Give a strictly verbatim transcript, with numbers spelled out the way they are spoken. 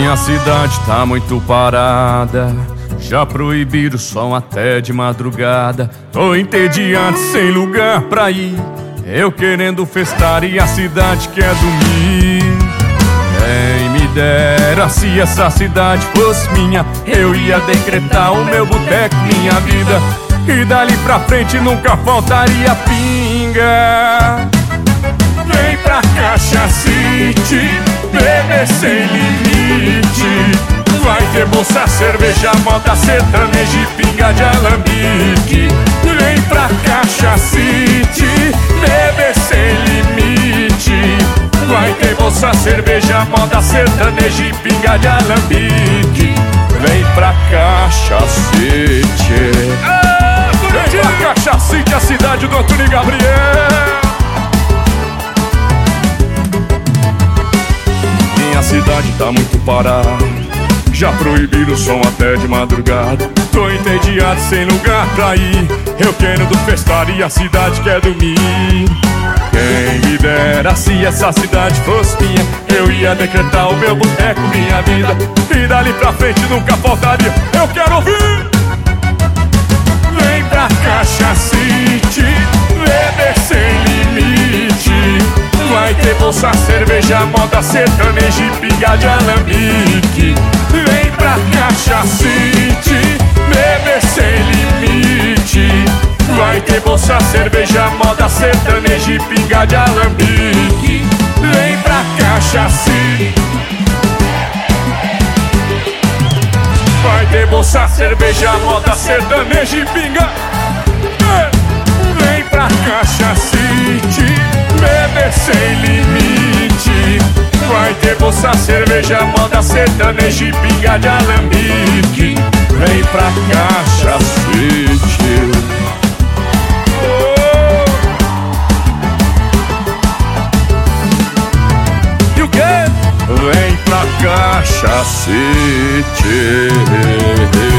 Minha cidade tá muito parada, já proibiram o som até de madrugada. Tô entediado, sem lugar pra ir, eu querendo festar e a cidade quer dormir. Quem me dera se essa cidade fosse minha, eu ia decretar o meu boteco, minha vida, e dali pra frente nunca faltaria pinga. Vem pra Caixa City, beber sem limite. Vai ter bolsa, cerveja, moda sertaneja e pinga de alambique. Vem pra Caixa City, beber sem limite. Vai ter bolsa, cerveja, moda sertaneja e pinga de alambique. Vem pra Caixa City. Ah, vem pra Caixa City, a cidade do Antônio Gabriel. Minha cidade tá muito parada, já proibiram o som até de madrugada. Tô entediado, sem lugar pra ir, eu quero do festar e a cidade quer dormir. Quem me dera se essa cidade fosse minha, eu ia decretar o meu boteco, minha vida, e dali pra frente nunca faltaria. Eu quero ouvir. Vem pra Caixa City, beber sem limite. Vai ter bolsa, cerveja, moda sertaneja e pinga de alambique. Vem pra Caixa City, beber sem limite. Vai ter bolsa, cerveja, moda sertaneja e pinga de alambique. Vem pra Caixa City. Vai ter bolsa, cerveja, moda sertaneja e pinga. Vem pra Caixa City, beber sem limite. Vai ter bolsa, cerveja, moda sertaneja e pinga de alambique. Vem pra Caixa City. Oh. E o quê? Vem pra Caixa City.